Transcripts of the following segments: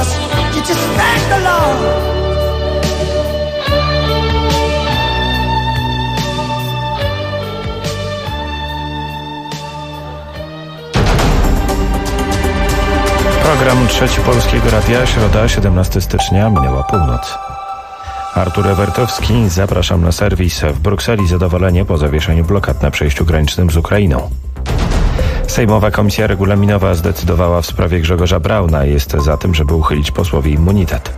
us, you just stand alone. Program Trzeci Polskiego Radia, środa, 17 stycznia, minęła północ. Artur Ewertowski, zapraszam na serwis. W Brukseli zadowolenie po zawieszeniu blokad na przejściu granicznym z Ukrainą. Sejmowa Komisja Regulaminowa zdecydowała w sprawie Grzegorza Brauna. Jest za tym, żeby uchylić posłowi immunitet.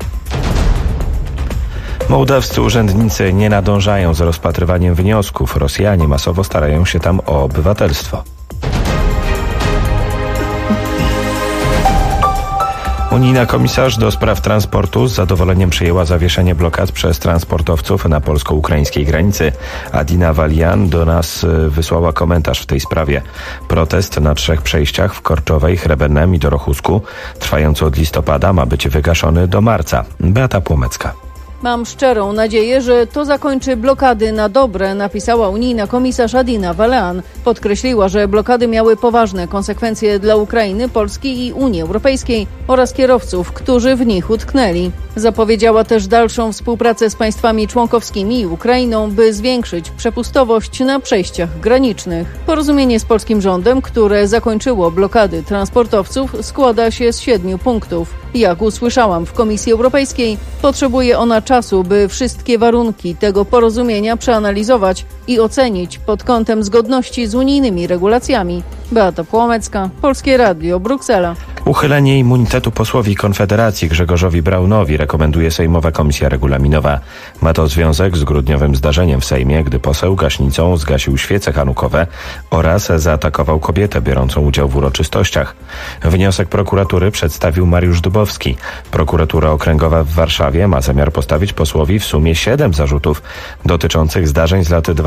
Mołdawscy urzędnicy nie nadążają z rozpatrywaniem wniosków. Rosjanie masowo starają się tam o obywatelstwo. Unijna komisarz do spraw transportu z zadowoleniem przyjęła zawieszenie blokad przez transportowców na polsko-ukraińskiej granicy. Adina Valian do nas wysłała komentarz w tej sprawie. Protest na 3 przejściach w Korczowej, Hrebennem i Dorochusku, trwający od listopada, ma być wygaszony do marca. Beata Płomecka. Mam szczerą nadzieję, że to zakończy blokady na dobre, napisała unijna komisarz Adina Valian. Podkreśliła, że blokady miały poważne konsekwencje dla Ukrainy, Polski i Unii Europejskiej oraz kierowców, którzy w nich utknęli. Zapowiedziała też dalszą współpracę z państwami członkowskimi i Ukrainą, by zwiększyć przepustowość na przejściach granicznych. Porozumienie z polskim rządem, które zakończyło blokady transportowców, składa się z 7 punktów. Jak usłyszałam w Komisji Europejskiej, potrzebuje ona czasu, by wszystkie warunki tego porozumienia przeanalizować i ocenić pod kątem zgodności z unijnymi regulacjami. Beata Płomecka, Polskie Radio, Bruksela. Uchylenie immunitetu posłowi Konfederacji Grzegorzowi Braunowi rekomenduje Sejmowa Komisja Regulaminowa. Ma to związek z grudniowym zdarzeniem w Sejmie, gdy poseł gaśnicą zgasił świece hanukowe oraz zaatakował kobietę biorącą udział w uroczystościach. Wniosek prokuratury przedstawił Mariusz Dubowski. Prokuratura Okręgowa w Warszawie ma zamiar postawić posłowi w sumie 7 zarzutów dotyczących zdarzeń z lat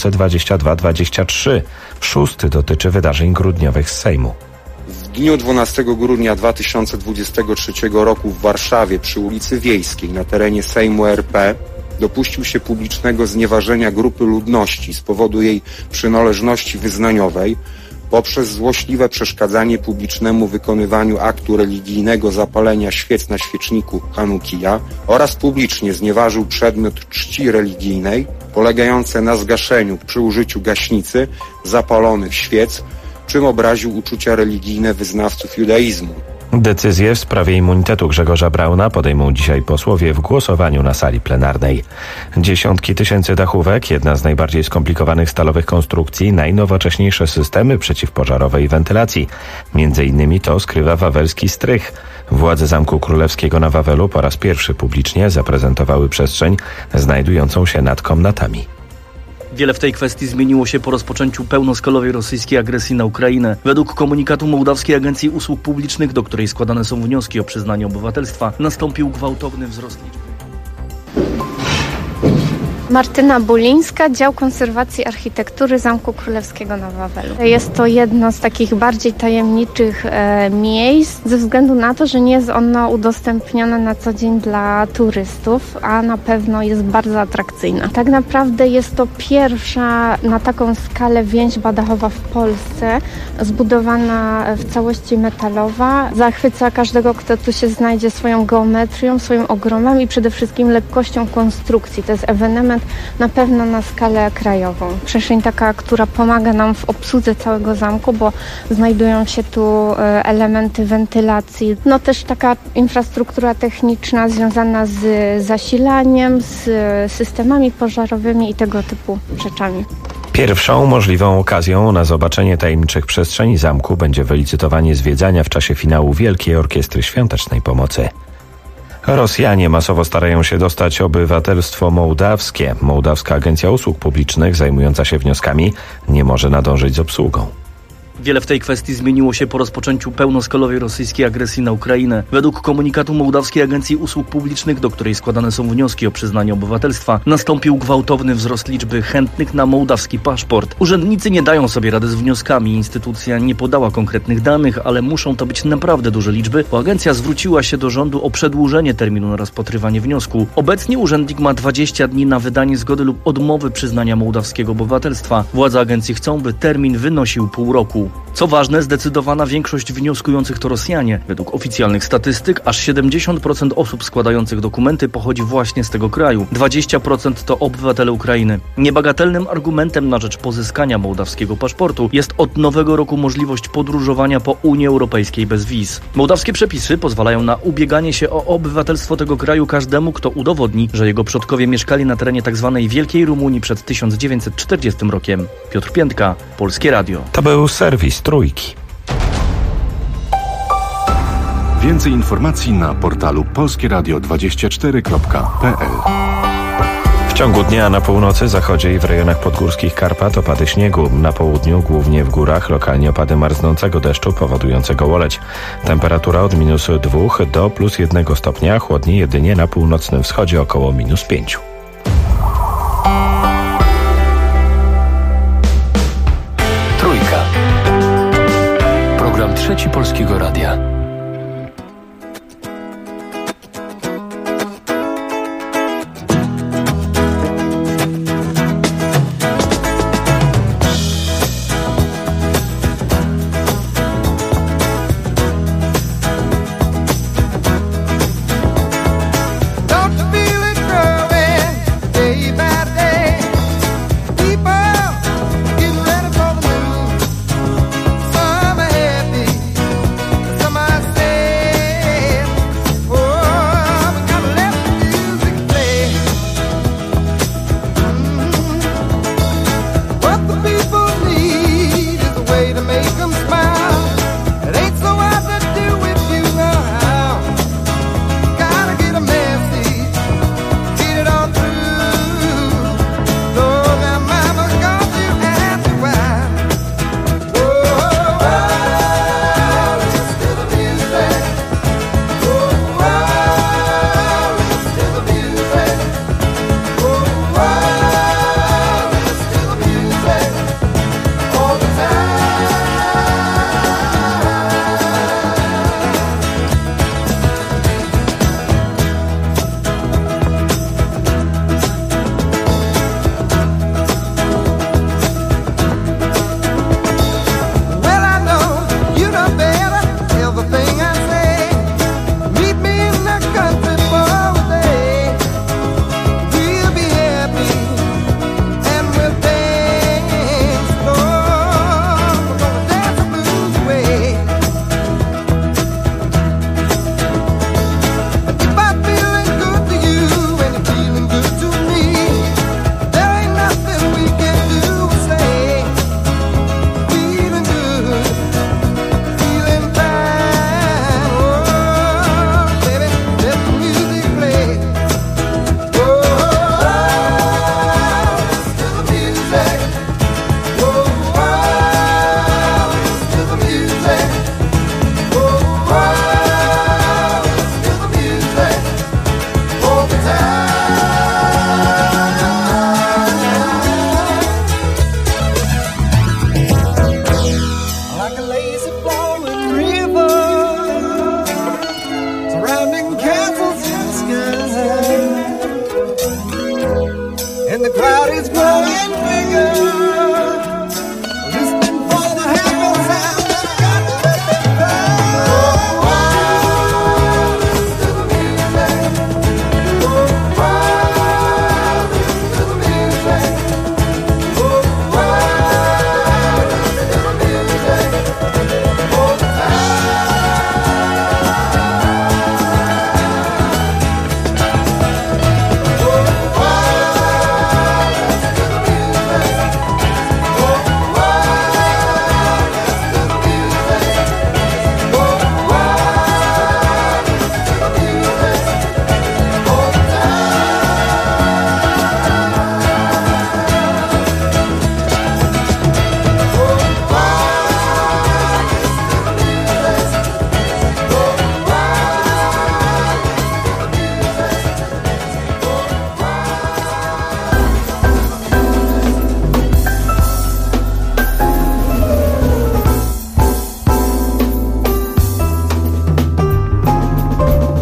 2022-2023. 6 dotyczy wydarzeń grudniowych z Sejmu. W dniu 12 grudnia 2023 roku w Warszawie przy ulicy Wiejskiej na terenie Sejmu RP dopuścił się publicznego znieważenia grupy ludności z powodu jej przynależności wyznaniowej poprzez złośliwe przeszkadzanie publicznemu wykonywaniu aktu religijnego zapalenia świec na świeczniku Hanukija oraz publicznie znieważył przedmiot czci religijnej polegające na zgaszeniu przy użyciu gaśnicy zapalonych świec, czym obraził uczucia religijne wyznawców judaizmu. Decyzję w sprawie immunitetu Grzegorza Brauna podejmą dzisiaj posłowie w głosowaniu na sali plenarnej. Dziesiątki tysięcy dachówek, jedna z najbardziej skomplikowanych stalowych konstrukcji, najnowocześniejsze systemy przeciwpożarowej wentylacji. Między innymi to skrywa wawelski strych. Władze Zamku Królewskiego na Wawelu po raz pierwszy publicznie zaprezentowały przestrzeń znajdującą się nad komnatami. Wiele w tej kwestii zmieniło się po rozpoczęciu pełnoskalowej rosyjskiej agresji na Ukrainę. Według komunikatu Mołdawskiej Agencji Usług Publicznych, do której składane są wnioski o przyznanie obywatelstwa, nastąpił gwałtowny wzrost liczby. Martyna Bulińska, Dział Konserwacji Architektury Zamku Królewskiego na Wawelu. Jest to jedno z takich bardziej tajemniczych miejsc, ze względu na to, że nie jest ono udostępnione na co dzień dla turystów, a na pewno jest bardzo atrakcyjna. Tak naprawdę jest to pierwsza na taką skalę więźba dachowa w Polsce, zbudowana w całości metalowa. Zachwyca każdego, kto tu się znajdzie swoją geometrią, swoim ogromem i przede wszystkim lekkością konstrukcji. To jest ewenement na pewno na skalę krajową. Przestrzeń taka, która pomaga nam w obsłudze całego zamku, bo znajdują się tu elementy wentylacji. No też taka infrastruktura techniczna związana z zasilaniem, z systemami pożarowymi i tego typu rzeczami. Pierwszą możliwą okazją na zobaczenie tajemniczych przestrzeni zamku będzie wylicytowanie zwiedzania w czasie finału Wielkiej Orkiestry Świątecznej Pomocy. Rosjanie masowo starają się dostać obywatelstwo mołdawskie. Mołdawska Agencja Usług Publicznych zajmująca się wnioskami nie może nadążyć z obsługą. Wiele w tej kwestii zmieniło się po rozpoczęciu pełnoskalowej rosyjskiej agresji na Ukrainę. Według komunikatu Mołdawskiej Agencji Usług Publicznych, do której składane są wnioski o przyznanie obywatelstwa, nastąpił gwałtowny wzrost liczby chętnych na mołdawski paszport. Urzędnicy nie dają sobie rady z wnioskami. Instytucja nie podała konkretnych danych, ale muszą to być naprawdę duże liczby, bo agencja zwróciła się do rządu o przedłużenie terminu na rozpatrywanie wniosku. Obecnie urzędnik ma 20 dni na wydanie zgody lub odmowy przyznania mołdawskiego obywatelstwa. Władze agencji chcą, by termin wynosił pół roku. Co ważne, zdecydowana większość wnioskujących to Rosjanie. Według oficjalnych statystyk aż 70% osób składających dokumenty pochodzi właśnie z tego kraju. 20% to obywatele Ukrainy. Niebagatelnym argumentem na rzecz pozyskania mołdawskiego paszportu jest od nowego roku możliwość podróżowania po Unii Europejskiej bez wiz. Mołdawskie przepisy pozwalają na ubieganie się o obywatelstwo tego kraju każdemu, kto udowodni, że jego przodkowie mieszkali na terenie tzw. Wielkiej Rumunii przed 1940 rokiem. Piotr Piętka, Polskie Radio. To był serwis Trójki. Więcej informacji na portalu polskieradio24.pl. W ciągu dnia na północy, zachodzie i w rejonach podgórskich Karpat opady śniegu. Na południu, głównie w górach, lokalnie opady marznącego deszczu powodującego łoleć. Temperatura od -2 do +1 stopnia, chłodniej jedynie na północnym wschodzie około -5. Trójka. Program Trzeci Polskiego Radia.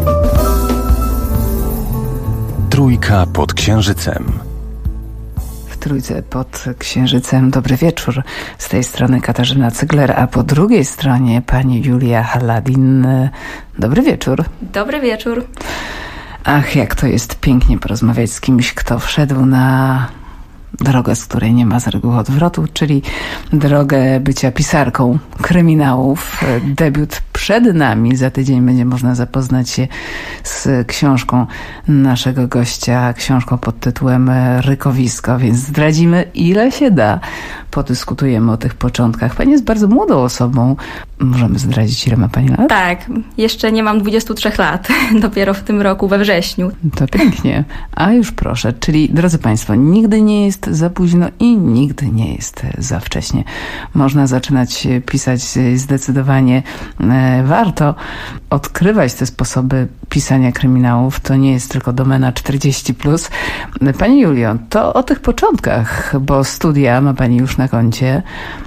Trójka pod Księżycem. W Trójce pod Księżycem. Dobry wieczór. Z tej strony Katarzyna Cygler, a po drugiej stronie pani Julia Haladin. Dobry wieczór. Dobry wieczór. Ach, jak to jest pięknie porozmawiać z kimś, kto wszedł na drogę, z której nie ma z reguły odwrotu, czyli drogę bycia pisarką kryminałów. Debiut przed nami. Za tydzień będzie można zapoznać się z książką naszego gościa, książką pod tytułem Rykowisko, więc zdradzimy ile się da. Podyskutujemy o tych początkach. Pani jest bardzo młodą osobą. Możemy zdradzić, ile ma pani lat? Tak, jeszcze nie mam 23 lat. Dopiero w tym roku, we wrześniu. To pięknie. A już proszę. Czyli, drodzy państwo, nigdy nie jest za późno i nigdy nie jest za wcześnie. Można zaczynać pisać zdecydowanie. Warto odkrywać te sposoby pisania kryminałów. To nie jest tylko domena 40+. Pani Julio, to o tych początkach, bo studia ma pani już na koncie,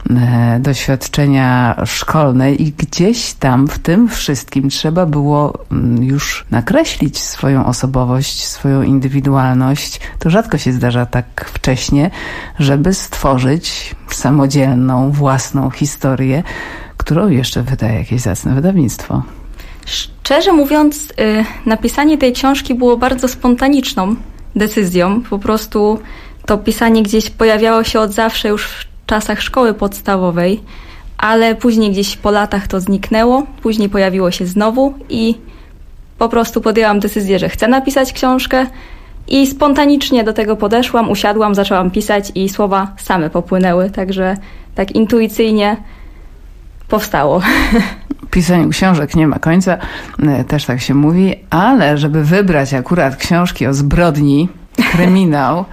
doświadczenia szkolne i gdzieś tam w tym wszystkim trzeba było już nakreślić swoją osobowość, swoją indywidualność. To rzadko się zdarza tak wcześnie, żeby stworzyć samodzielną, własną historię, którą jeszcze wydaje jakieś zacne wydawnictwo. Szczerze mówiąc, napisanie tej książki było bardzo spontaniczną decyzją. Po prostu to pisanie gdzieś pojawiało się od zawsze już w czasach szkoły podstawowej, ale później gdzieś po latach to zniknęło, później pojawiło się znowu i po prostu podjęłam decyzję, że chcę napisać książkę i spontanicznie do tego podeszłam, usiadłam, zaczęłam pisać i słowa same popłynęły, także tak intuicyjnie powstało. Pisaniu książek nie ma końca, też tak się mówi, ale żeby wybrać akurat książki o zbrodni, kryminał,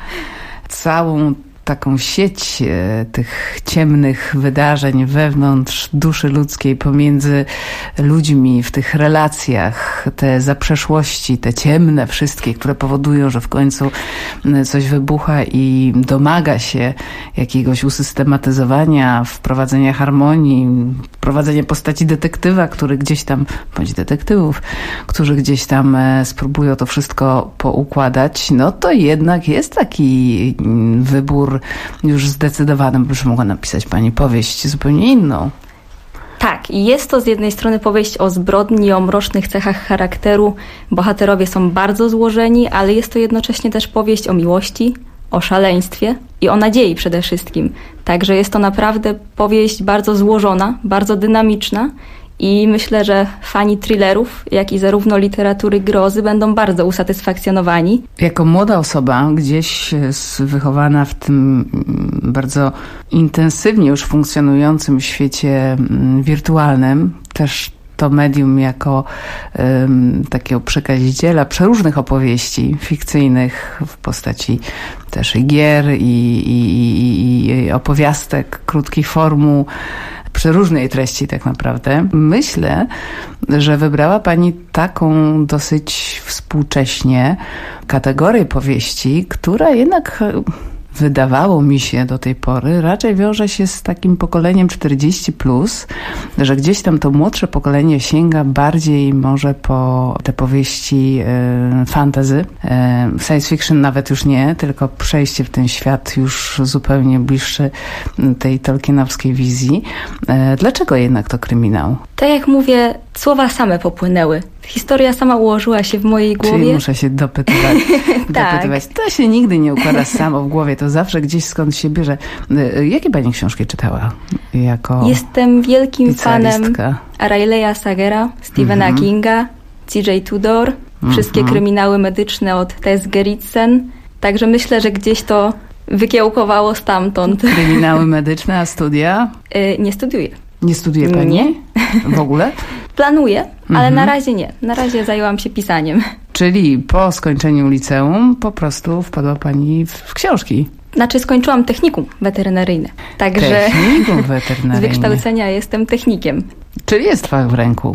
całą taką sieć tych ciemnych wydarzeń wewnątrz duszy ludzkiej, pomiędzy ludźmi, w tych relacjach, te zaprzeszłości, te ciemne wszystkie, które powodują, że w końcu coś wybucha i domaga się jakiegoś usystematyzowania, wprowadzenia harmonii, wprowadzenia postaci detektywa, który gdzieś tam, bądź detektywów, którzy gdzieś tam spróbują to wszystko poukładać, no to jednak jest taki wybór już zdecydowany, bo już mogła napisać pani powieść zupełnie inną. Tak, i jest to z jednej strony powieść o zbrodni, o mrocznych cechach charakteru. Bohaterowie są bardzo złożeni, ale jest to jednocześnie też powieść o miłości, o szaleństwie i o nadziei przede wszystkim. Także jest to naprawdę powieść bardzo złożona, bardzo dynamiczna i myślę, że fani thrillerów, jak i zarówno literatury grozy będą bardzo usatysfakcjonowani. Jako młoda osoba, gdzieś wychowana w tym bardzo intensywnie już funkcjonującym świecie wirtualnym, też to medium jako takiego przekaziciela przeróżnych opowieści fikcyjnych w postaci też i gier i opowiastek, krótkich formuł, przeróżnej treści tak naprawdę. Myślę, że wybrała pani taką dosyć współcześnie kategorię powieści, która jednak wydawało mi się do tej pory raczej wiąże się z takim pokoleniem 40+, że gdzieś tam to młodsze pokolenie sięga bardziej może po te powieści fantasy. Science fiction nawet już nie, tylko przejście w ten świat już zupełnie bliższy tej tolkienowskiej wizji. Dlaczego jednak to kryminał? Tak jak mówię, słowa same popłynęły. Historia sama ułożyła się w mojej głowie. Czyli muszę się dopytywać. Tak. To się nigdy nie układa samo w głowie, to zawsze gdzieś skąd się bierze. Jakie pani książki czytała jako Jestem wielkim fanem Riley'a Sagera, Stephena Kinga, C.J. Tudor, wszystkie kryminały medyczne od Tess Gerritsen. Także myślę, że gdzieś to wykiełkowało stamtąd. Kryminały medyczne, a studia? Nie studiuję. Nie studiuje pani? Nie. W ogóle? Planuję, ale na razie nie. Na razie zajęłam się pisaniem. Czyli po skończeniu liceum po wpadła pani w książki? Znaczy skończyłam technikum weterynaryjne. Także technikum weterynaryjne. z wykształcenia jestem technikiem. Czyli jest fach w ręku.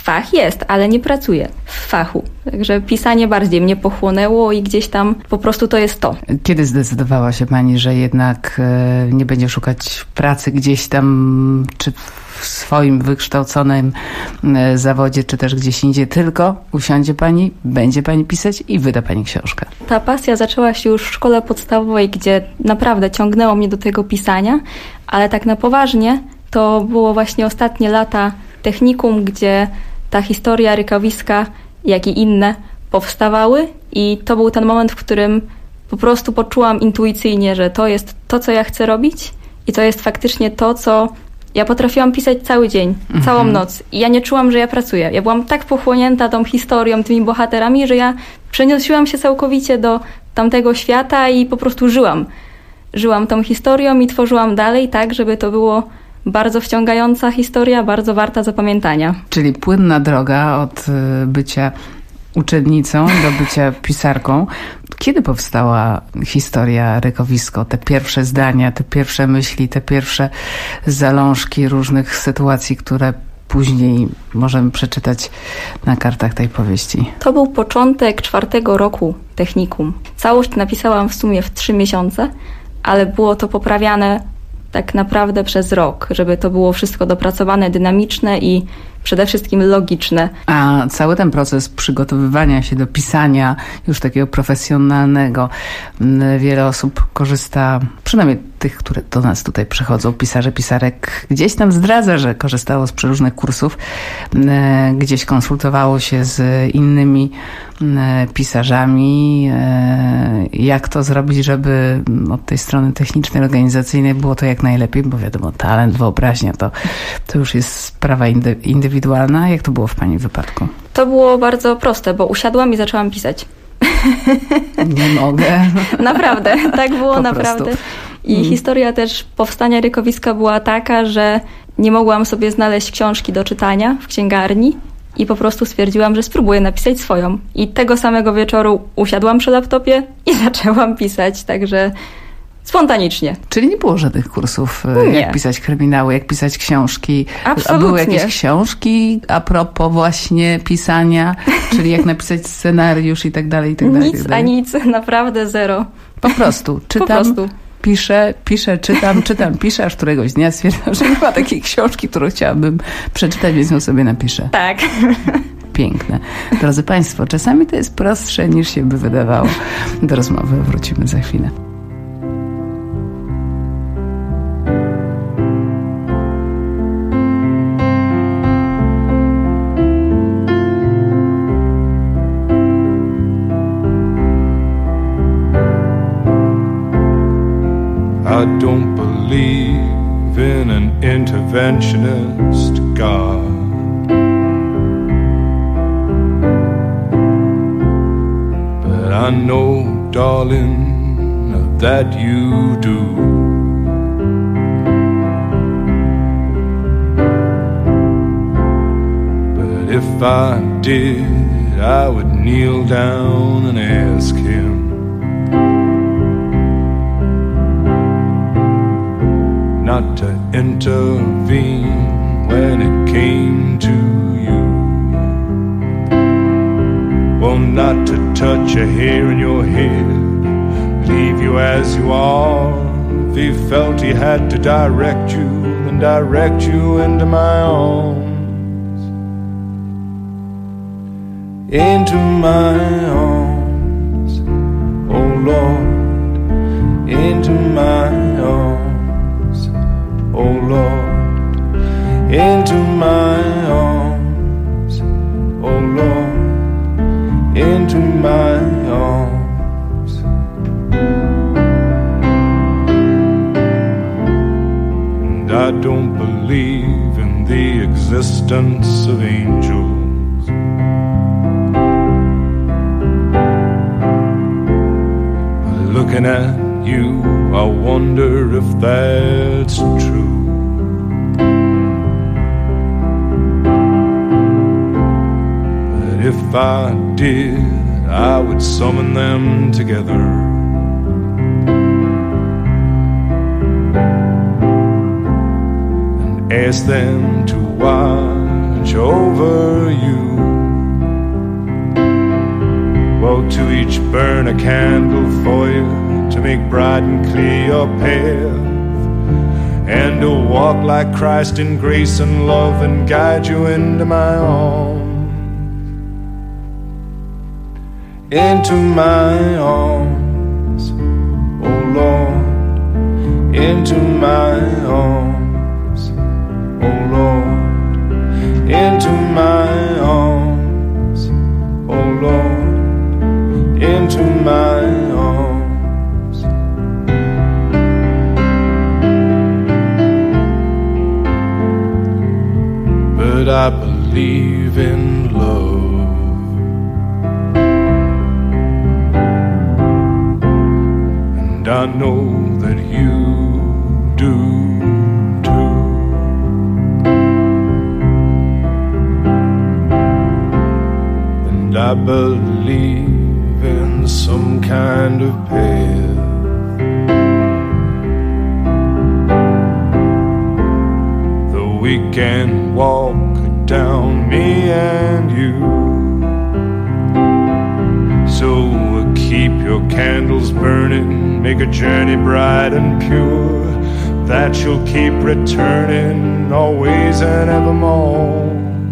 Fach jest, ale nie pracuję w fachu. Także pisanie bardziej mnie pochłonęło i gdzieś tam po prostu to jest to. Kiedy zdecydowała się pani, że jednak nie będzie szukać pracy gdzieś tam, czy w swoim wykształconym zawodzie, czy też gdzieś indziej, tylko usiądzie pani, będzie pani pisać i wyda pani książkę? Ta pasja zaczęła się już w szkole podstawowej, gdzie naprawdę ciągnęło mnie do tego pisania, ale tak na poważnie to było właśnie ostatnie lata technikum, gdzie ta historia rykowiska, jak i inne powstawały i to był ten moment, w którym po prostu poczułam intuicyjnie, że to jest to, co ja chcę robić i to jest faktycznie to, co ja potrafiłam pisać cały dzień, całą noc i ja nie czułam, że ja pracuję. Ja byłam tak pochłonięta tą historią, tymi bohaterami, że ja przeniosłam się całkowicie do tamtego świata i po prostu żyłam. Żyłam tą historią i tworzyłam dalej tak, żeby to było bardzo wciągająca historia, bardzo warta zapamiętania. Czyli płynna droga od bycia uczennicą do bycia pisarką. Kiedy powstała historia Rykowisko? Te pierwsze zdania, te pierwsze myśli, te pierwsze zalążki różnych sytuacji, które później możemy przeczytać na kartach tej powieści. To był początek 4. roku technikum. Całość napisałam w sumie w 3 miesiące, ale było to poprawiane tak naprawdę przez rok, żeby to było wszystko dopracowane, dynamiczne i przede wszystkim logiczne. A cały ten proces przygotowywania się do pisania już takiego profesjonalnego, wiele osób korzysta, przynajmniej tych, które do nas tutaj przychodzą, pisarzy, pisarek, gdzieś tam zdradza, że korzystało z przeróżnych kursów, gdzieś konsultowało się z innymi pisarzami, jak to zrobić, żeby od tej strony technicznej, organizacyjnej było to jak najlepiej, bo wiadomo, talent, wyobraźnia to już jest sprawa indywidualna. Jak to było w pani wypadku? To było bardzo proste, bo usiadłam i zaczęłam pisać. Nie mogę. Naprawdę, tak było naprawdę. I historia też powstania Rykowiska była taka, że nie mogłam sobie znaleźć książki do czytania w księgarni i po prostu stwierdziłam, że spróbuję napisać swoją. I tego samego wieczoru usiadłam przy laptopie i zaczęłam pisać, także spontanicznie. Czyli nie było żadnych kursów, jak pisać kryminały, jak pisać książki. Absolutnie. A były jakieś książki a propos właśnie pisania, czyli jak napisać scenariusz i tak dalej, i tak dalej. Nic, a nic, naprawdę zero. Po prostu czytam, piszę, czytam, piszę, aż któregoś dnia stwierdzam, że nie ma takiej książki, którą chciałabym przeczytać, więc ją sobie napiszę. Tak. Piękne. Drodzy Państwo, czasami to jest prostsze niż się by wydawało. Do rozmowy wrócimy za chwilę. I don't believe in an interventionist God. But I know, darling, that you do. But if I did, I would kneel down and ask him not to intervene when it came to you. Well, not to touch a hair in your head, leave you as you are. If he felt he had to direct you, then direct you into my arms. Into my arms, oh Lord, into my arms. Oh Lord, into my arms. Oh Lord, into my arms. And I don't believe in the existence of angels. But looking at you, I wonder if that's true. But if I did, I would summon them together and ask them to watch watch over you. Well, to each burn a candle for you, to make bright and clear your path, and to walk like Christ in grace and love and guide you into my arms. Into my arms, oh Lord, into my arms, oh Lord, into my arms, oh Lord, into my arms. But I believe in love, and I know that you do too. And I believe in some kind of path that we can walk down, me and you. So keep your candles burning, make a journey bright and pure, that you'll keep returning always and evermore.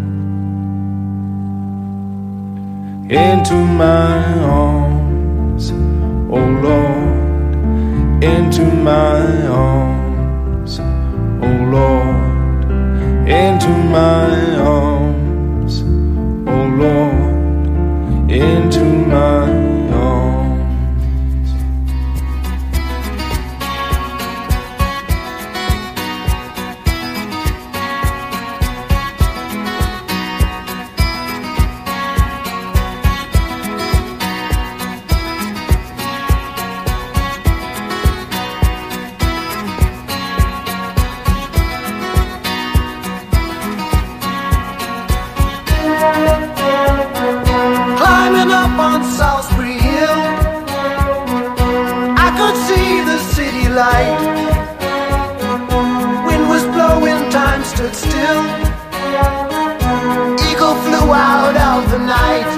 Into my arms, oh Lord, into my arms, oh Lord, into my arms, oh Lord, into my arms. Climbing up on Salisbury Hill, I could see the city light. Wind was blowing, time stood still. Eagle flew out of the night.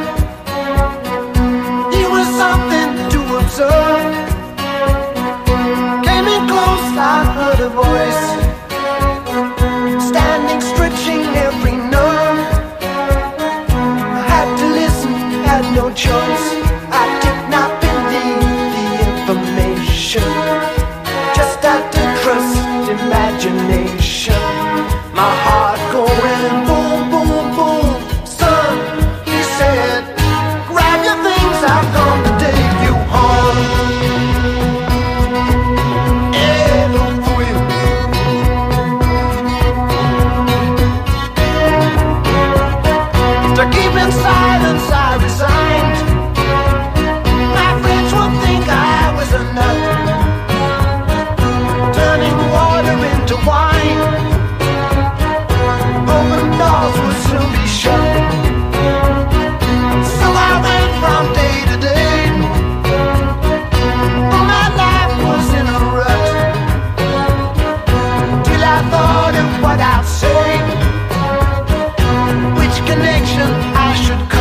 He was something to observe. Came in close, I heard a voice, standing, stretching every nerve. No choice, I did not believe the information, just had to trust imagination. My heart going boom, boom, boom. Son, he said, grab your things, I've come to take you home. To keep in silence I resigned. My friends would think I was a nut, turning water into wine. Open doors would soon be shut. So I went from day to day, for my life was in a rut, till I thought of what I'd say, which connection I should cut.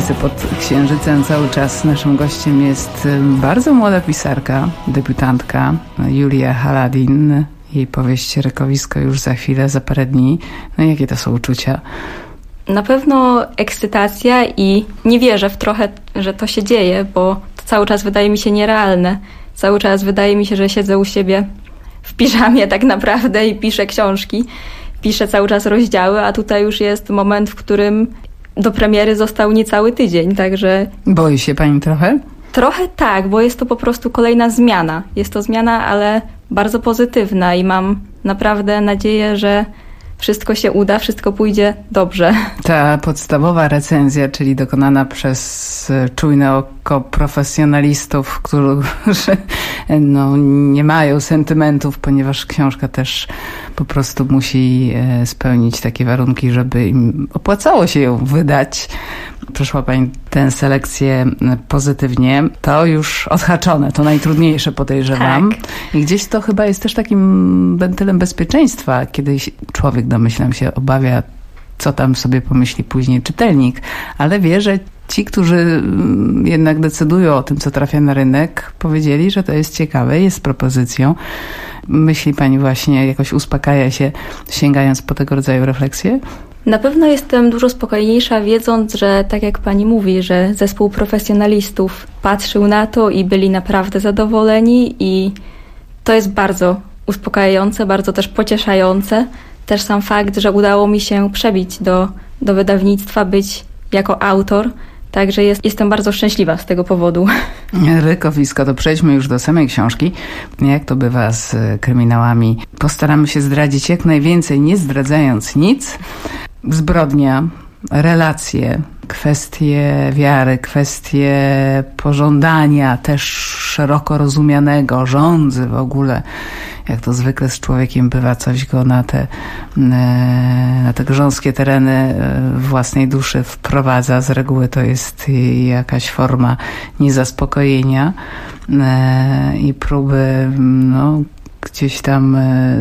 Tajemnice pod księżycem cały czas naszym gościem jest bardzo młoda pisarka, debiutantka Julia Haladin. Jej powieść Rykowisko już za chwilę, za parę dni. No jakie to są uczucia? Na pewno ekscytacja i nie wierzę trochę, że to się dzieje, bo to cały czas wydaje mi się nierealne. Cały czas wydaje mi się, że siedzę u siebie w piżamie tak naprawdę i piszę książki. Piszę cały czas rozdziały, a tutaj już jest moment, w którym do premiery został niecały tydzień, także... Boi się pani trochę? Trochę tak, bo jest to po prostu kolejna zmiana. Jest to zmiana, ale bardzo pozytywna i mam naprawdę nadzieję, że wszystko się uda, wszystko pójdzie dobrze. Ta podstawowa recenzja, czyli dokonana przez czujne oko profesjonalistów, którzy nie mają sentymentów, ponieważ książka też po prostu musi spełnić takie warunki, żeby im opłacało się ją wydać. Przeszła pani tę selekcję pozytywnie. To już odhaczone, to najtrudniejsze, podejrzewam. Tak. I gdzieś to chyba jest też takim wentylem bezpieczeństwa, kiedy człowiek, domyślam się, obawia, co tam sobie pomyśli później czytelnik, ale wie, że ci, którzy jednak decydują o tym, co trafia na rynek, powiedzieli, że to jest ciekawe, jest propozycją. Myśli pani właśnie, jakoś uspokaja się, sięgając po tego rodzaju refleksje? Na pewno jestem dużo spokojniejsza, wiedząc, że tak jak pani mówi, że zespół profesjonalistów patrzył na to i byli naprawdę zadowoleni i to jest bardzo uspokajające, bardzo też pocieszające. Też sam fakt, że udało mi się przebić do wydawnictwa, być jako autor, także jestem bardzo szczęśliwa z tego powodu. Rykowisko, to przejdźmy już do samej książki. Jak to bywa z kryminałami? Postaramy się zdradzić jak najwięcej, nie zdradzając nic. Zbrodnia, relacje, kwestie wiary, kwestie pożądania, też szeroko rozumianego, żądzy w ogóle. Jak to zwykle z człowiekiem bywa, coś go na te grząskie tereny własnej duszy wprowadza. Z reguły to jest jakaś forma niezaspokojenia i próby gdzieś tam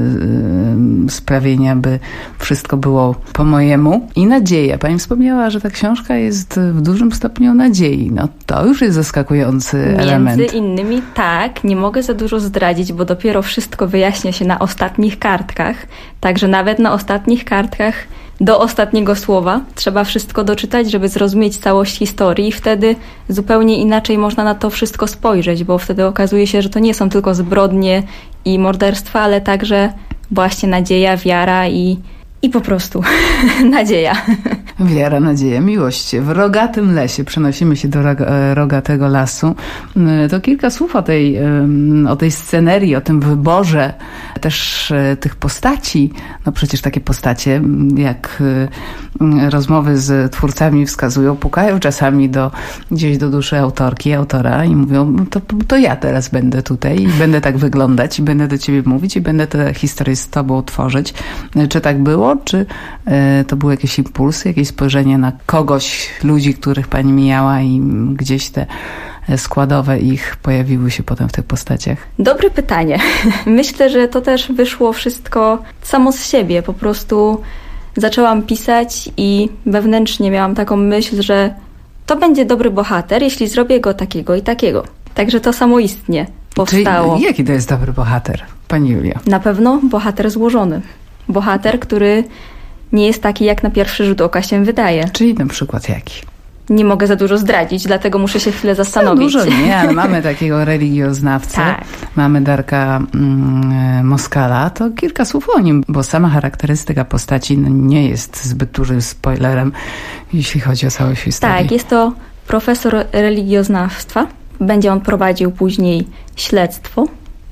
sprawienia, by wszystko było po mojemu. I nadzieja. Pani wspomniała, że ta książka jest w dużym stopniu o nadziei. No to już jest zaskakujący element. Między innymi tak, nie mogę za dużo zdradzić, bo dopiero wszystko wyjaśnia się na ostatnich kartkach. Także nawet na ostatnich kartkach do ostatniego słowa trzeba wszystko doczytać, żeby zrozumieć całość historii i wtedy zupełnie inaczej można na to wszystko spojrzeć, bo wtedy okazuje się, że to nie są tylko zbrodnie i morderstwa, ale także właśnie nadzieja, wiara i po prostu nadzieja. Wiara, nadzieja, miłość. W Rogatym Lesie przenosimy się do Rogatego Lasu. To kilka słów o tej scenerii, o tym wyborze też tych postaci. No przecież takie postacie, jak rozmowy z twórcami wskazują, pukają czasami gdzieś do duszy autorki, autora i mówią, to ja teraz będę tutaj i będę tak wyglądać i będę do ciebie mówić i będę tę historię z tobą tworzyć. Czy tak było? Czy to były jakieś impulsy, jakieś spojrzenie na kogoś, ludzi, których pani mijała i gdzieś te składowe ich pojawiły się potem w tych postaciach? Dobre pytanie. Myślę, że to też wyszło wszystko samo z siebie. Po prostu zaczęłam pisać i wewnętrznie miałam taką myśl, że to będzie dobry bohater, jeśli zrobię go takiego i takiego. Także to samoistnie powstało. Czyli jaki to jest dobry bohater, pani Julia? Na pewno bohater złożony. Bohater, który nie jest taki, jak na pierwszy rzut oka się wydaje. Czyli na przykład jaki? Nie mogę za dużo zdradzić, dlatego muszę się chwilę zastanowić. No dużo nie, ale mamy takiego religioznawcę, tak. Mamy Darka Moskala, to kilka słów o nim, bo sama charakterystyka postaci nie jest zbyt dużym spoilerem, jeśli chodzi o całość historii. Tak, jest to profesor religioznawstwa. Będzie on prowadził później śledztwo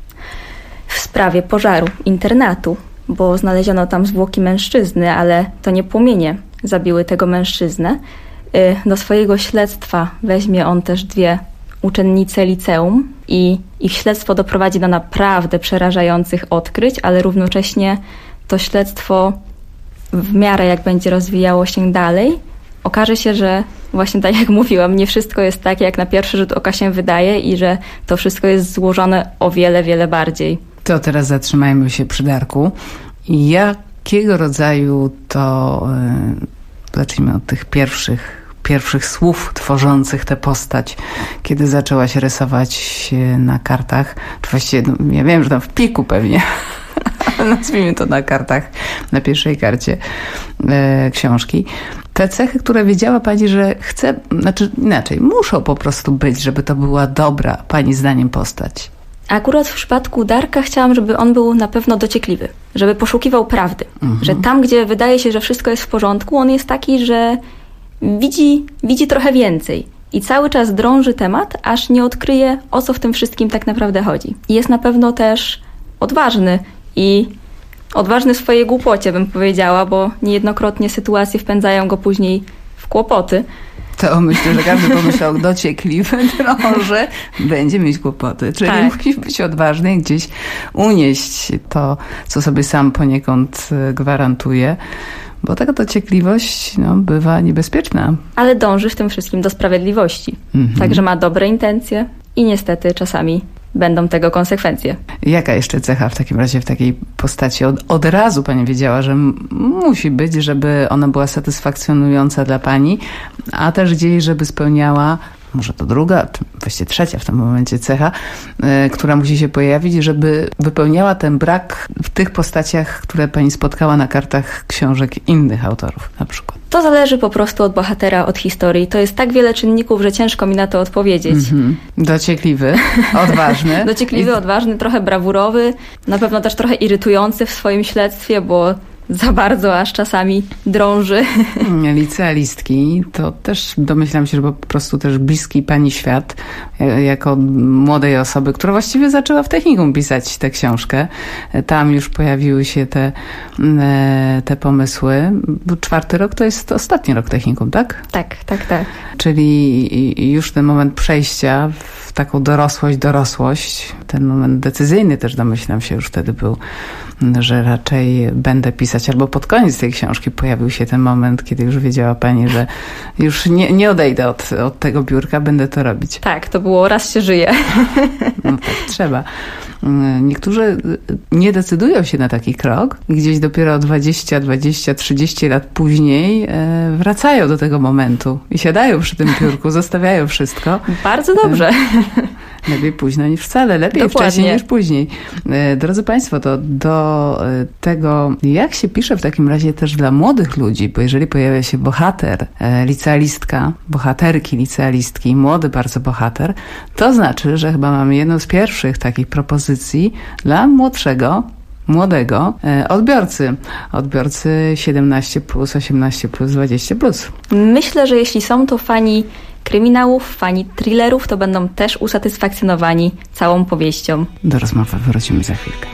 w sprawie pożaru internatu, bo znaleziono tam zwłoki mężczyzny, ale to nie płomienie zabiły tego mężczyznę. Do swojego śledztwa weźmie on też 2 uczennice liceum i ich śledztwo doprowadzi do naprawdę przerażających odkryć, ale równocześnie to śledztwo w miarę jak będzie rozwijało się dalej, okaże się, że właśnie tak jak mówiłam, nie wszystko jest tak, jak na pierwszy rzut oka się wydaje i że to wszystko jest złożone o wiele, wiele bardziej. To teraz zatrzymajmy się przy Darku. Jakiego rodzaju to, zacznijmy od tych pierwszych pierwszych słów tworzących tę postać, kiedy zaczęłaś rysować na kartach, czy właściwie, ja wiem, że tam w piku pewnie, nazwijmy to na kartach, na pierwszej karcie książki. Te cechy, które wiedziała pani, że chce, znaczy inaczej, muszą po prostu być, żeby to była dobra, pani zdaniem, postać. Akurat w przypadku Darka chciałam, żeby on był na pewno dociekliwy, żeby poszukiwał prawdy. Że tam, gdzie wydaje się, że wszystko jest w porządku, on jest taki, że widzi trochę więcej i cały czas drąży temat, aż nie odkryje, o co w tym wszystkim tak naprawdę chodzi. I jest na pewno też odważny w swojej głupocie, bym powiedziała, bo niejednokrotnie sytuacje wpędzają go później w kłopoty. To myślę, że każdy pomyślał, dociekliwy drąży, będzie mieć kłopoty. Czyli musi być odważny i gdzieś unieść to, co sobie sam poniekąd gwarantuje. Bo taka dociekliwość bywa niebezpieczna. Ale dąży w tym wszystkim do sprawiedliwości. Także ma dobre intencje i niestety czasami będą tego konsekwencje. Jaka jeszcze cecha w takim razie w takiej postaci? Od razu pani wiedziała, że musi być, żeby ona była satysfakcjonująca dla pani, a też gdzieś, żeby spełniała, może to druga, czy właściwie trzecia w tym momencie cecha, która musi się pojawić, żeby wypełniała ten brak w tych postaciach, które pani spotkała na kartach książek innych autorów na przykład. To zależy po prostu od bohatera, od historii. To jest tak wiele czynników, że ciężko mi na to odpowiedzieć. Dociekliwy, odważny. Dociekliwy, odważny, trochę brawurowy, na pewno też trochę irytujący w swoim śledztwie, bo za bardzo aż czasami drąży. Licealistki, to też domyślam się, że po prostu też bliski pani świat, jako młodej osoby, która właściwie zaczęła w technikum pisać tę książkę. Tam już pojawiły się te pomysły. 4. rok to jest ostatni rok technikum, tak? Tak. Czyli już ten moment przejścia w taką dorosłość, ten moment decyzyjny też domyślam się już wtedy był, że raczej będę pisać, albo pod koniec tej książki pojawił się ten moment, kiedy już wiedziała pani, że już nie odejdę od tego biurka, będę to robić. Tak, to było raz się żyje. No tak, trzeba. Niektórzy nie decydują się na taki krok. Gdzieś dopiero 20, 30 lat później wracają do tego momentu i siadają przy tym biurku, zostawiają wszystko. Bardzo dobrze. Lepiej późno niż wcale, lepiej wcześniej niż później. Drodzy Państwo, to do tego, jak się pisze w takim razie też dla młodych ludzi, bo jeżeli pojawia się bohater, licealistka, bohaterki, licealistki, młody bardzo bohater, to znaczy, że chyba mamy jedną z pierwszych takich propozycji dla młodego odbiorcy 17+, 18+, 20+. Myślę, że jeśli są to fani kryminałów, fani thrillerów, to będą też usatysfakcjonowani całą powieścią. Do rozmowy wrócimy za chwilkę.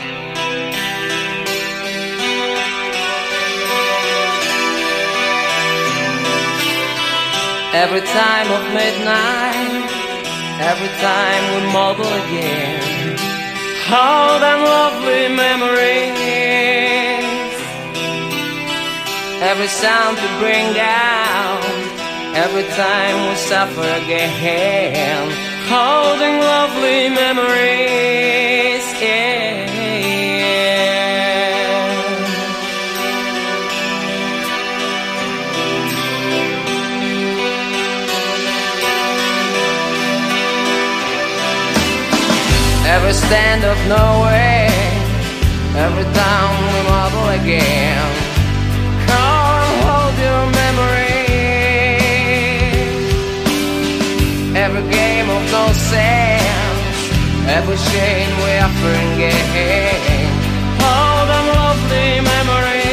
Every time of midnight, every time we marvel again, all them lovely memories, every sound we bring down, every time we suffer again, holding lovely memories, yeah. Every stand of nowhere, every time we marvel again, come hold your memory. Every game of no sense, every shame we offer and gain, all them lovely memories.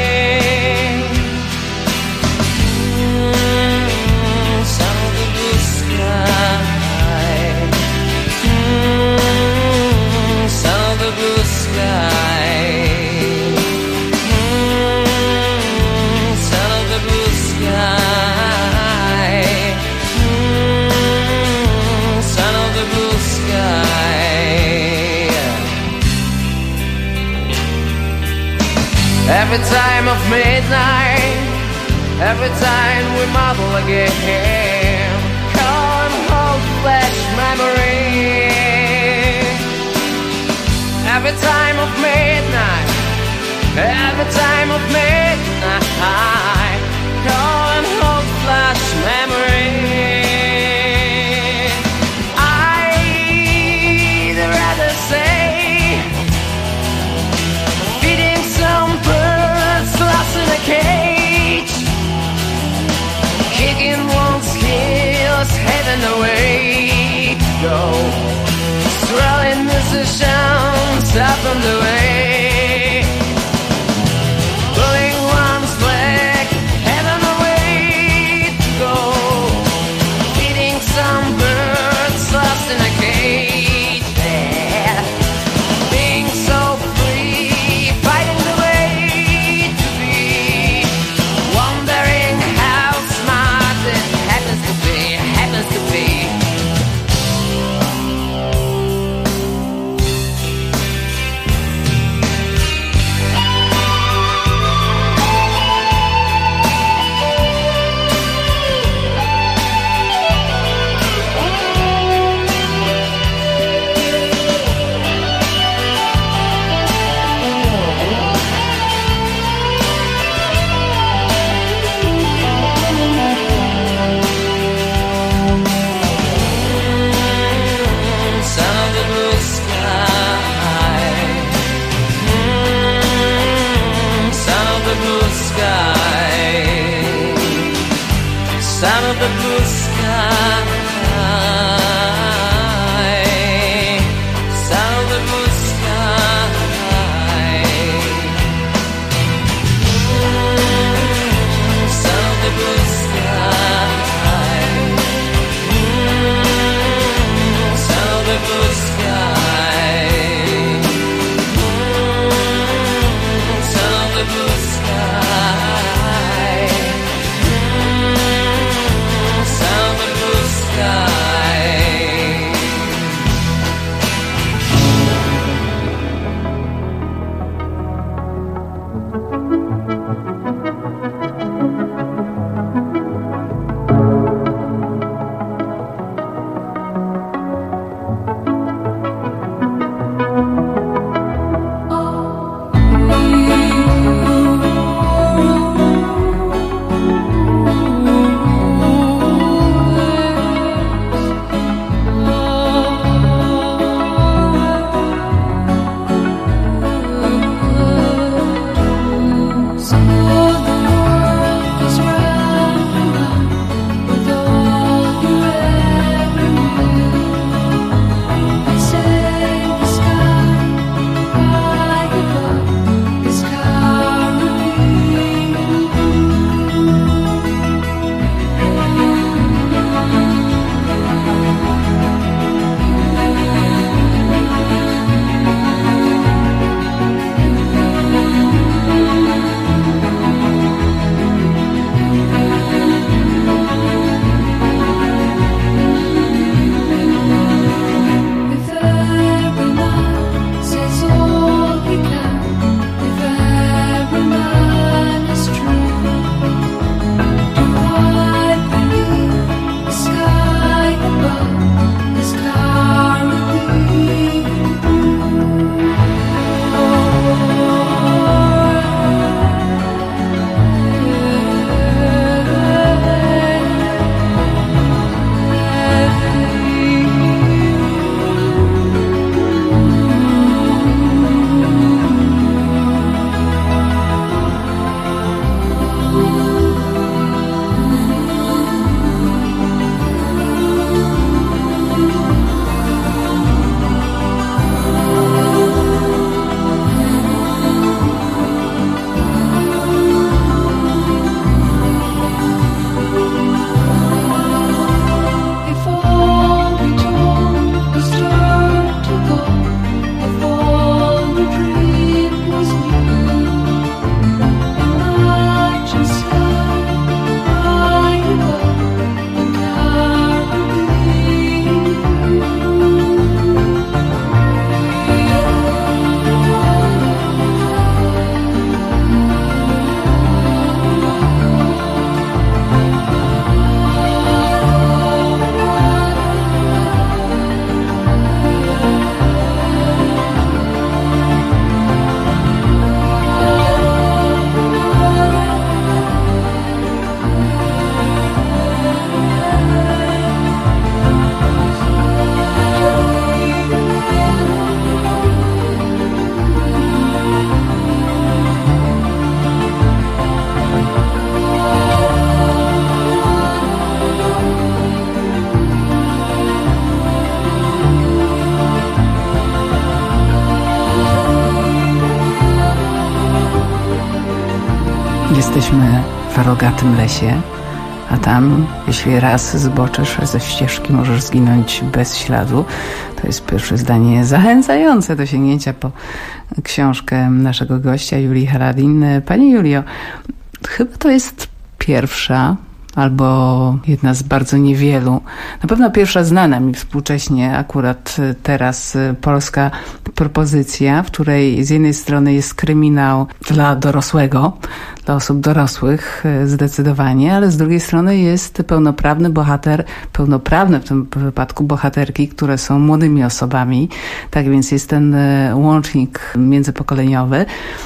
Sun of the blue sky, sun of the blue sky, sun of the blue sky. Every time of midnight, every time we marvel again, come hold flesh memory. Every time of midnight, every time of midnight, come hold flesh sky, sound of the blue sky, sound of the blue sky, sound of the blue sky, sound of the blue sky. Jesteśmy w rogatym lesie, a tam, jeśli raz zboczysz ze ścieżki, możesz zginąć bez śladu. To jest pierwsze zdanie zachęcające do sięgnięcia po książkę naszego gościa, Julii Haradin. Pani Julio, chyba to jest pierwsza albo jedna z bardzo niewielu, na pewno pierwsza znana mi współcześnie akurat teraz polska propozycja, w której z jednej strony jest kryminał dla dorosłego, dla osób dorosłych zdecydowanie, ale z drugiej strony jest pełnoprawny bohater, pełnoprawne w tym wypadku bohaterki, które są młodymi osobami, tak więc jest ten łącznik międzypokoleniowy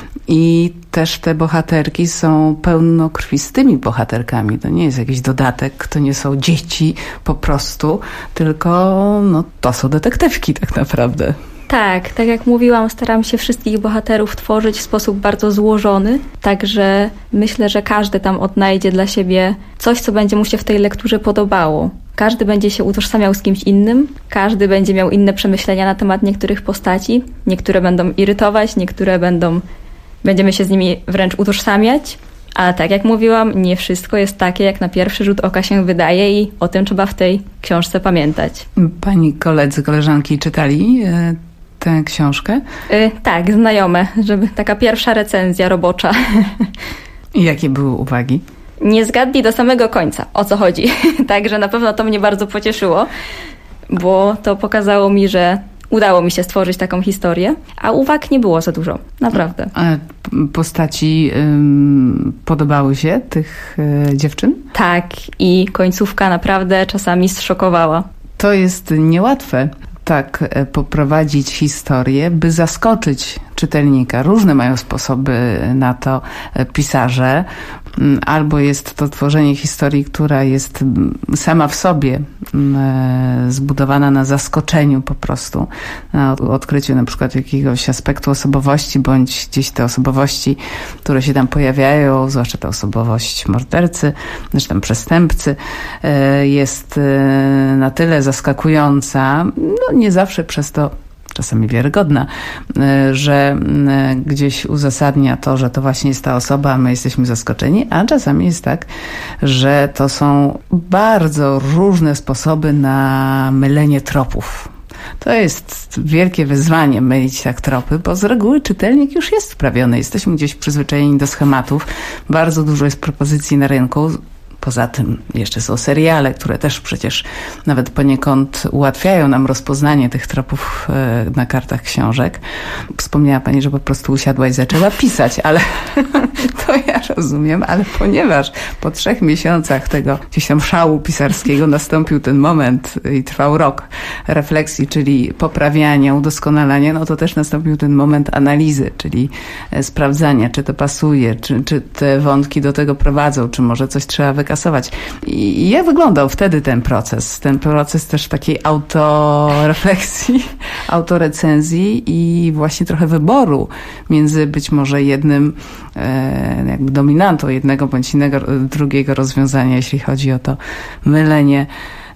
i też te bohaterki są pełnokrwistymi bohaterkami. To nie jest jakiś dodatek, to nie są dzieci po prostu, tylko no, to są detektywki tak naprawdę. Tak jak mówiłam, staram się wszystkich bohaterów tworzyć w sposób bardzo złożony, także myślę, że każdy tam odnajdzie dla siebie coś, co będzie mu się w tej lekturze podobało. Każdy będzie się utożsamiał z kimś innym, każdy będzie miał inne przemyślenia na temat niektórych postaci. Niektóre będą irytować, niektóre będziemy się z nimi wręcz utożsamiać. Ale tak jak mówiłam, nie wszystko jest takie, jak na pierwszy rzut oka się wydaje i o tym trzeba w tej książce pamiętać. Pani koledzy, koleżanki czytali tę książkę? Tak, znajome, żeby taka pierwsza recenzja robocza. I jakie były uwagi? Nie zgadli do samego końca, o co chodzi. Także na pewno to mnie bardzo pocieszyło, bo to pokazało mi, że udało mi się stworzyć taką historię, a uwag nie było za dużo, naprawdę. A postaci podobały się tych dziewczyn? Tak, i końcówka naprawdę czasami zszokowała. To jest niełatwe, tak poprowadzić historię, by zaskoczyć czytelnika. Różne mają sposoby na to pisarze. Albo jest to tworzenie historii, która jest sama w sobie zbudowana na zaskoczeniu po prostu, na odkryciu na przykład jakiegoś aspektu osobowości, bądź gdzieś te osobowości, które się tam pojawiają, zwłaszcza ta osobowość mordercy, czy tam przestępcy, jest na tyle zaskakująca, no nie zawsze przez to czasami wiarygodna, że gdzieś uzasadnia to, że to właśnie jest ta osoba, a my jesteśmy zaskoczeni, a czasami jest tak, że to są bardzo różne sposoby na mylenie tropów. To jest wielkie wyzwanie mylić tak tropy, bo z reguły czytelnik już jest wprawiony. Jesteśmy gdzieś przyzwyczajeni do schematów. Bardzo dużo jest propozycji na rynku. Poza tym jeszcze są seriale, które też przecież nawet poniekąd ułatwiają nam rozpoznanie tych tropów na kartach książek. Wspomniała Pani, że po prostu usiadła i zaczęła pisać, ale to ja rozumiem, ale ponieważ po 3 miesiącach tego gdzieś tam szału pisarskiego nastąpił ten moment i trwał rok refleksji, czyli poprawiania, udoskonalania, no to też nastąpił ten moment analizy, czyli sprawdzania, czy to pasuje, czy te wątki do tego prowadzą, czy może coś trzeba wykasować. I jak wyglądał wtedy ten proces? Ten proces też takiej autorefleksji, autorecenzji i właśnie trochę wyboru między być może jednym jakby dominantą jednego bądź innego, drugiego rozwiązania, jeśli chodzi o to mylenie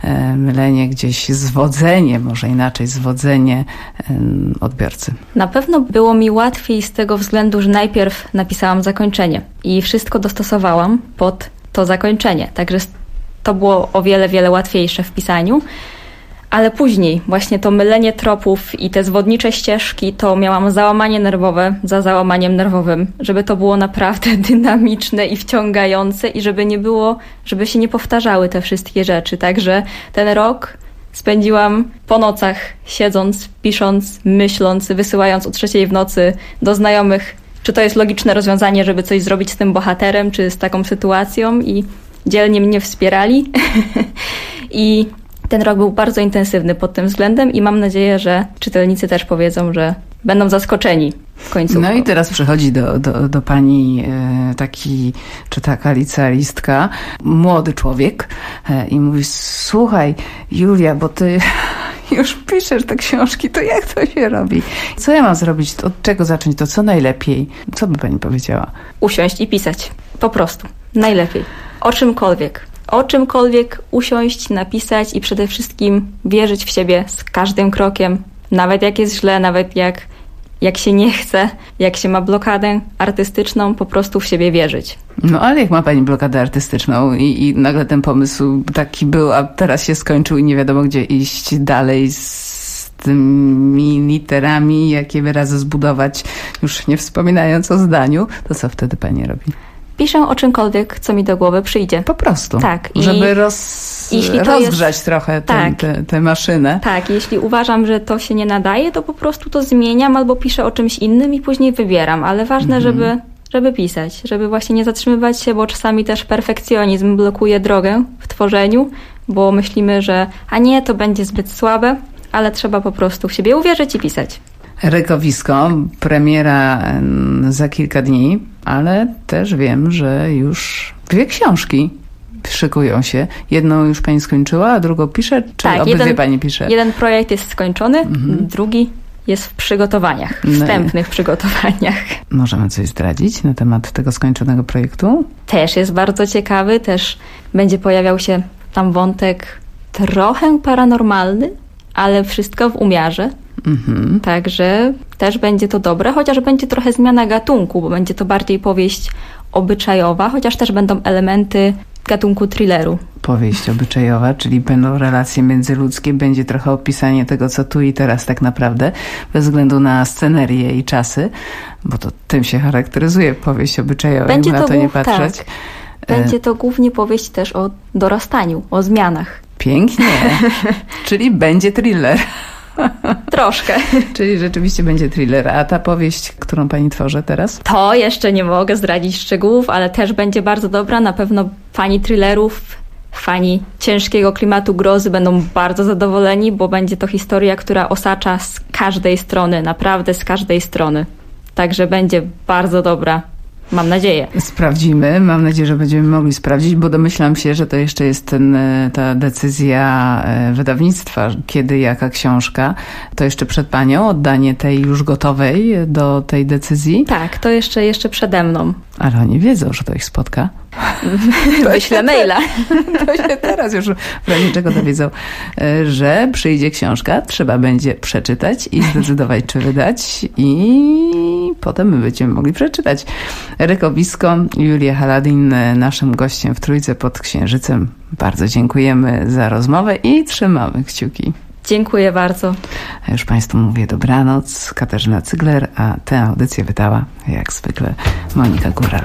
gdzieś, zwodzenie, może inaczej, zwodzenie odbiorcy. Na pewno było mi łatwiej z tego względu, że najpierw napisałam zakończenie i wszystko dostosowałam pod to zakończenie. Także to było o wiele, wiele łatwiejsze w pisaniu. Ale później właśnie to mylenie tropów i te zwodnicze ścieżki, to miałam załamanie nerwowe za załamaniem nerwowym, żeby to było naprawdę dynamiczne i wciągające i żeby się nie powtarzały te wszystkie rzeczy. Także ten rok spędziłam po nocach, siedząc, pisząc, myśląc, wysyłając o 3:00 w nocy do znajomych, czy to jest logiczne rozwiązanie, żeby coś zrobić z tym bohaterem, czy z taką sytuacją, i dzielnie mnie wspierali. I ten rok był bardzo intensywny pod tym względem i mam nadzieję, że czytelnicy też powiedzą, że będą zaskoczeni końcówką. No i teraz przychodzi do pani taki, czy taka licealistka, młody człowiek i mówi: słuchaj, Julia, bo ty już piszesz te książki, to jak to się robi? Co ja mam zrobić? Od czego zacząć? To co najlepiej? Co by pani powiedziała? Usiąść i pisać. Po prostu. Najlepiej. O czymkolwiek usiąść, napisać i przede wszystkim wierzyć w siebie z każdym krokiem. Nawet jak jest źle, nawet jak się nie chce, jak się ma blokadę artystyczną, po prostu w siebie wierzyć. No ale jak ma pani blokadę artystyczną i nagle ten pomysł taki był, a teraz się skończył i nie wiadomo gdzie iść dalej z tymi literami, jakie wyrazy zbudować, już nie wspominając o zdaniu, to co wtedy pani robi? Piszę o czymkolwiek, co mi do głowy przyjdzie. Po prostu. Tak. Żeby rozgrzać trochę tę maszynę. Tak, jeśli uważam, że to się nie nadaje, to po prostu to zmieniam albo piszę o czymś innym i później wybieram. Ale ważne, żeby pisać, żeby właśnie nie zatrzymywać się, bo czasami też perfekcjonizm blokuje drogę w tworzeniu, bo myślimy, że to będzie zbyt słabe, ale trzeba po prostu w siebie uwierzyć i pisać. Rykowisko, premiera za kilka dni, ale też wiem, że już 2 książki szykują się. Jedną już pani skończyła, a drugą pisze? Czy obydwie pani pisze? Jeden projekt jest skończony, drugi jest w przygotowaniach, wstępnych przygotowaniach. Możemy coś zdradzić na temat tego skończonego projektu? Też jest bardzo ciekawy, też będzie pojawiał się tam wątek trochę paranormalny, ale wszystko w umiarze. Także też będzie to dobre, chociaż będzie trochę zmiana gatunku, bo będzie to bardziej powieść obyczajowa, chociaż też będą elementy gatunku thrilleru. Powieść obyczajowa, czyli będą relacje międzyludzkie, będzie trochę opisanie tego, co tu i teraz tak naprawdę, bez względu na scenerię i czasy, bo to tym się charakteryzuje powieść obyczajowa, będzie na to nie patrzeć. Tak. Będzie to głównie powieść też o dorastaniu, o zmianach. Pięknie. Czyli będzie thriller. Troszkę. Czyli rzeczywiście będzie thriller. A ta powieść, którą pani tworzy teraz? To jeszcze nie mogę zdradzić szczegółów, ale też będzie bardzo dobra. Na pewno fani thrillerów, fani ciężkiego klimatu grozy będą bardzo zadowoleni, bo będzie to historia, która osacza z każdej strony, naprawdę z każdej strony. Także będzie bardzo dobra. Mam nadzieję. Sprawdzimy. Mam nadzieję, że będziemy mogli sprawdzić, bo domyślam się, że to jeszcze jest ta decyzja wydawnictwa, kiedy jaka książka. To jeszcze przed panią oddanie tej już gotowej do tej decyzji? Tak, to jeszcze przede mną. Ale oni wiedzą, że to ich spotka. Wyślę maila. To się teraz już w razie czego dowiedzą, że przyjdzie książka, trzeba będzie przeczytać i zdecydować, czy wydać, i potem my będziemy mogli przeczytać. Rykowisko, Julia Haladin, naszym gościem w Trójce pod Księżycem. Bardzo dziękujemy za rozmowę i trzymamy kciuki. Dziękuję bardzo. A już państwu mówię dobranoc. Katarzyna Cygler, a tę audycję wydała jak zwykle Monika Góral.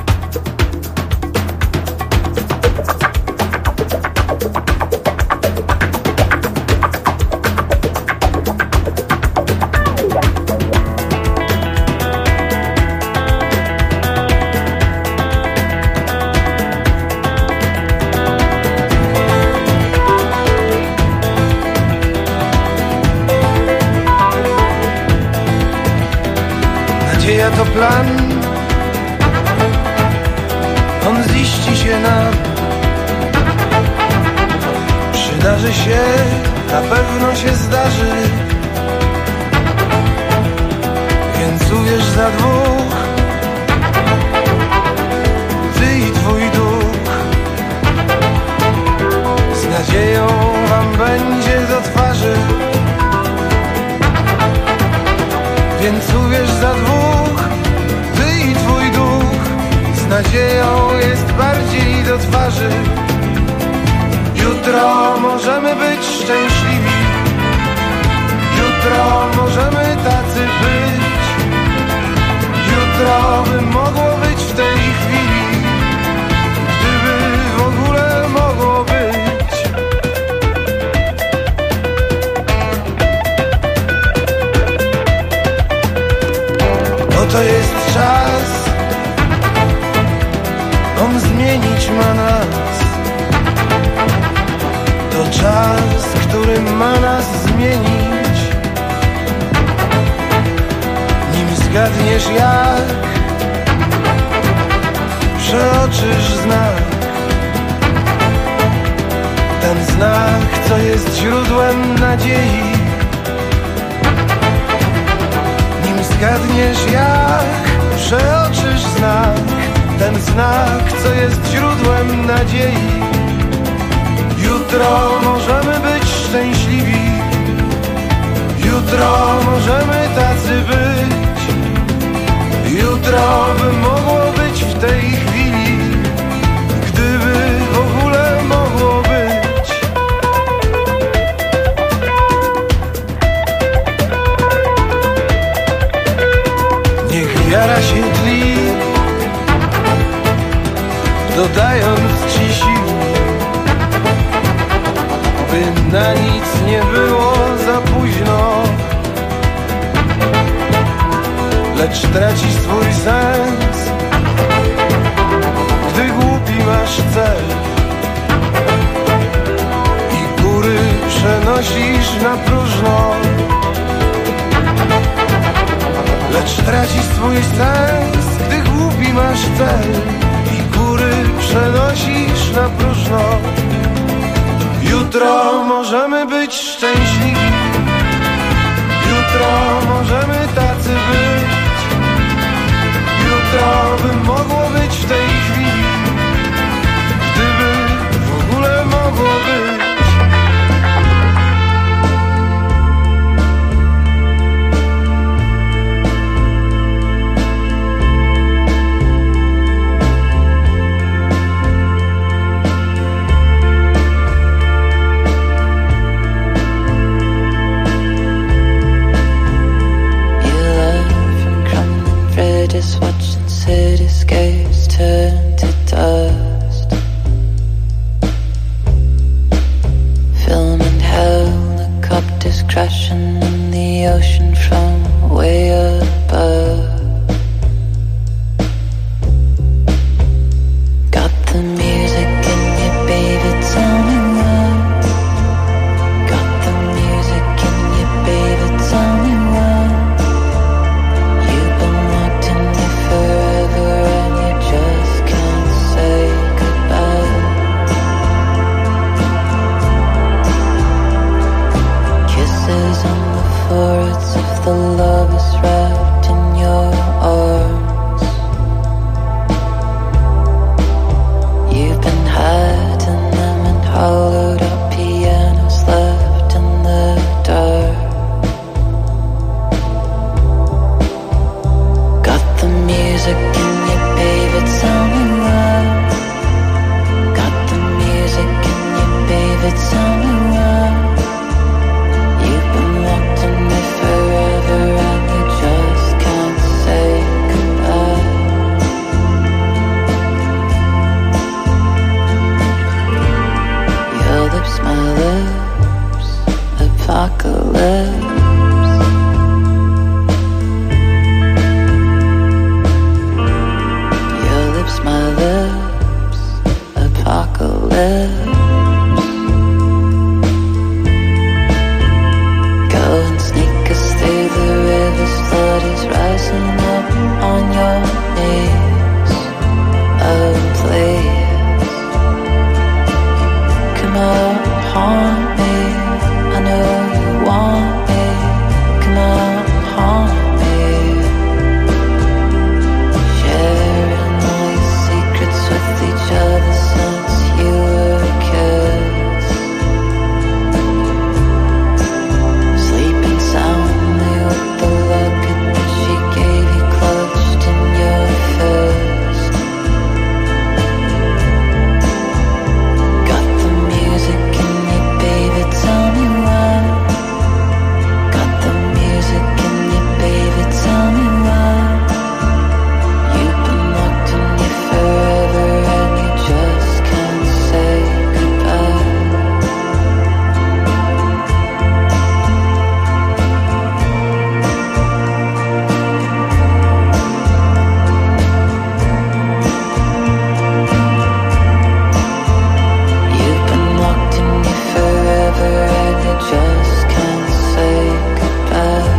Nadzieja to plan, on ziści się nam. Przydarzy się, na pewno się zdarzy. Więc uwierz za dwóch, ty i twój duch. Z nadzieją wam będzie do twarzy. Więc uwierz za dwóch, ty i twój duch. Z nadzieją jest bardziej do twarzy. Jutro możemy być szczęśliwi. Jutro możemy tacy być. Jutro by mogło być w tej chwili, gdyby w ogóle mogło być. To jest czas, on zmienić ma nas. To czas, który ma nas zmienić. Nim zgadniesz jak, przeoczysz znak. Ten znak, co jest źródłem nadziei. Zgadniesz jak, przeoczysz znak. Ten znak, co jest źródłem nadziei. Jutro możemy być szczęśliwi. Jutro możemy tacy być. Jutro by mogło być w tej chwili, gdyby w ogóle mogło być. Wiara się tli, dodając ci sił, by na nic nie było za późno. Lecz traci swój sens, gdy głupi masz cel i góry przenosisz na próżno. Lecz traci swój sens, gdy głupi masz cel i góry przenosisz na próżno. Jutro możemy być szczęśliwi. Jutro Jutro możemy tacy być. Jutro by mogło być w tej chwili, gdyby w ogóle mogło być. Just watching cityscapes turn to dust. Filming helicopters crashing in the ocean from way above. Got the music in you, baby, tell me why. Got the music in you, baby, tell me why. You've been locked in me forever and you just can't say goodbye. Kisses on the foreheads of the lovers wrapped in your arms. You've been hiding them in hollowed out pianos left in the dark. Got the music in you, baby, tell me why. Got the music in you, baby, tell me why. You've been locked in me forever and you just can't say goodbye. Your lips, my lips, apocalypse. Your lips, my lips, apocalypse. Go and sneak us through the rivers, flooders rising up on your knees. Oh, please, come on, haunt me. I know you want me. Come on, haunt me. Sharing all your secrets with each other since you were kids. Sleeping soundly with the locket that she gave you clutched in your fist. Got the music in you, baby, tell me why. Got the music in you, baby, tell me why. You've been locked in you forever and you just can't say goodbye. You've been locked in you forever and you just can't say goodbye.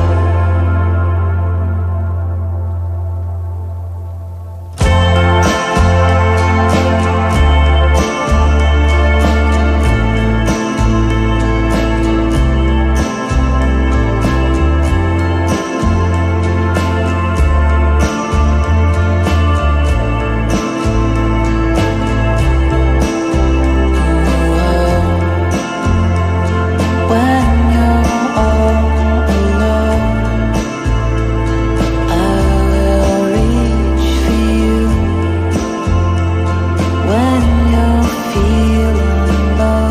When you're all alone, I will reach for you. When you're feeling low,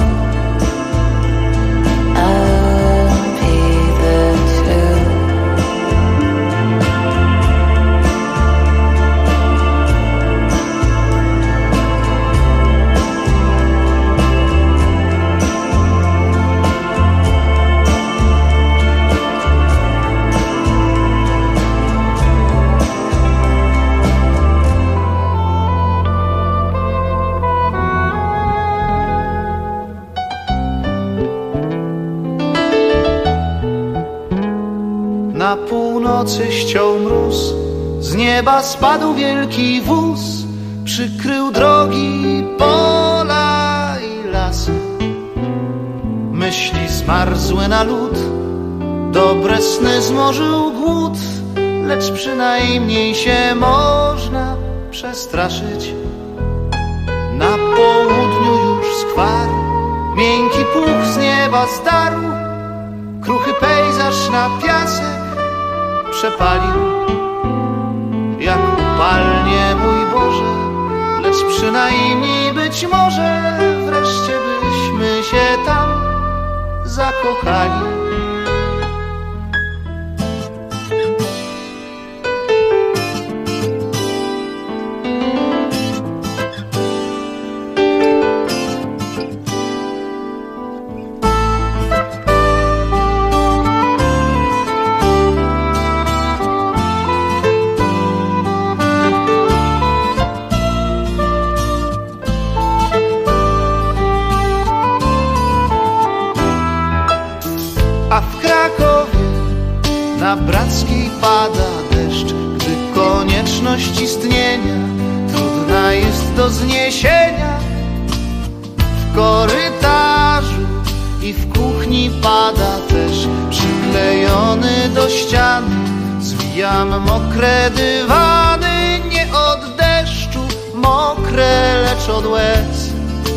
I'll be there too. Na północy ściął mróz, z nieba spadł wielki wóz, przykrył drogi, pola i lasy. Myśli zmarzłe na lód, Dobre sny zmorzył głód, lecz przynajmniej się można przestraszyć. Na południu już skwar, miękki pług z nieba zdarł, kruchy pejzaż na piasek przepalił. Jak upalnie, mój Boże, lecz przynajmniej być może wreszcie byśmy się tam zakochali. A w Krakowie na Brackiej pada deszcz, gdy konieczność istnienia trudna jest do zniesienia. W korytarzu i w kuchni pada też, przyklejony do ściany zwijam mokre dywany, nie od deszczu mokre, lecz od łez.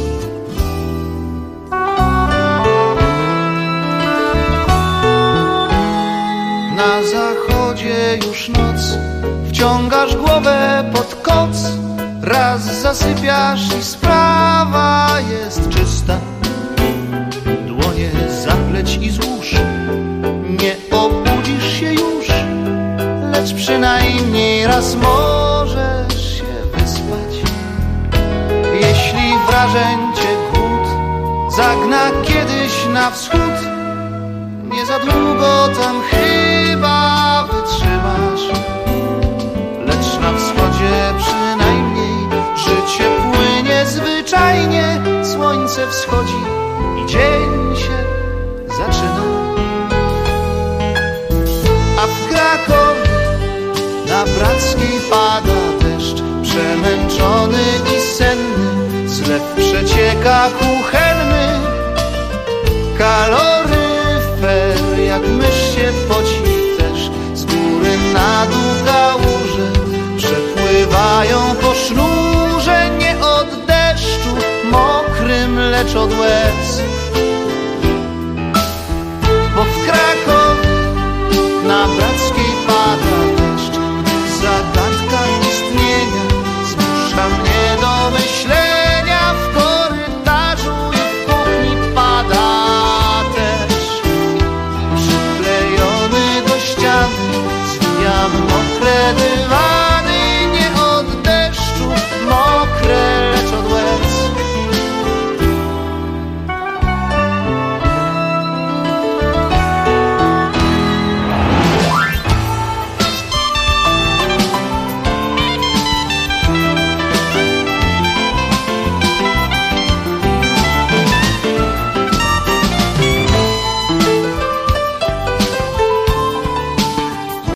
Na zachodzie już noc, wciągasz głowę pod koc, raz zasypiasz i sprawa jest czysta. Dłonie zapleć i złóż, nie obudzisz się już, lecz przynajmniej raz możesz się wyspać. Jeśli wrażeń cię głód zagna kiedyś na wschód, nie za długo tam chyba wytrzymasz. Lecz na wschodzie przynajmniej życie płynie zwyczajnie. Słońce wschodzi i dzień się zaczyna. A w Krakowie na Brackiej pada deszcz, przemęczony i senny, zlew przecieka kuchenny. Kaloryfer jak mysz się poci też, z góry na dół kałuże przepływają po sznurze, nie od deszczu mokrym, lecz od łez.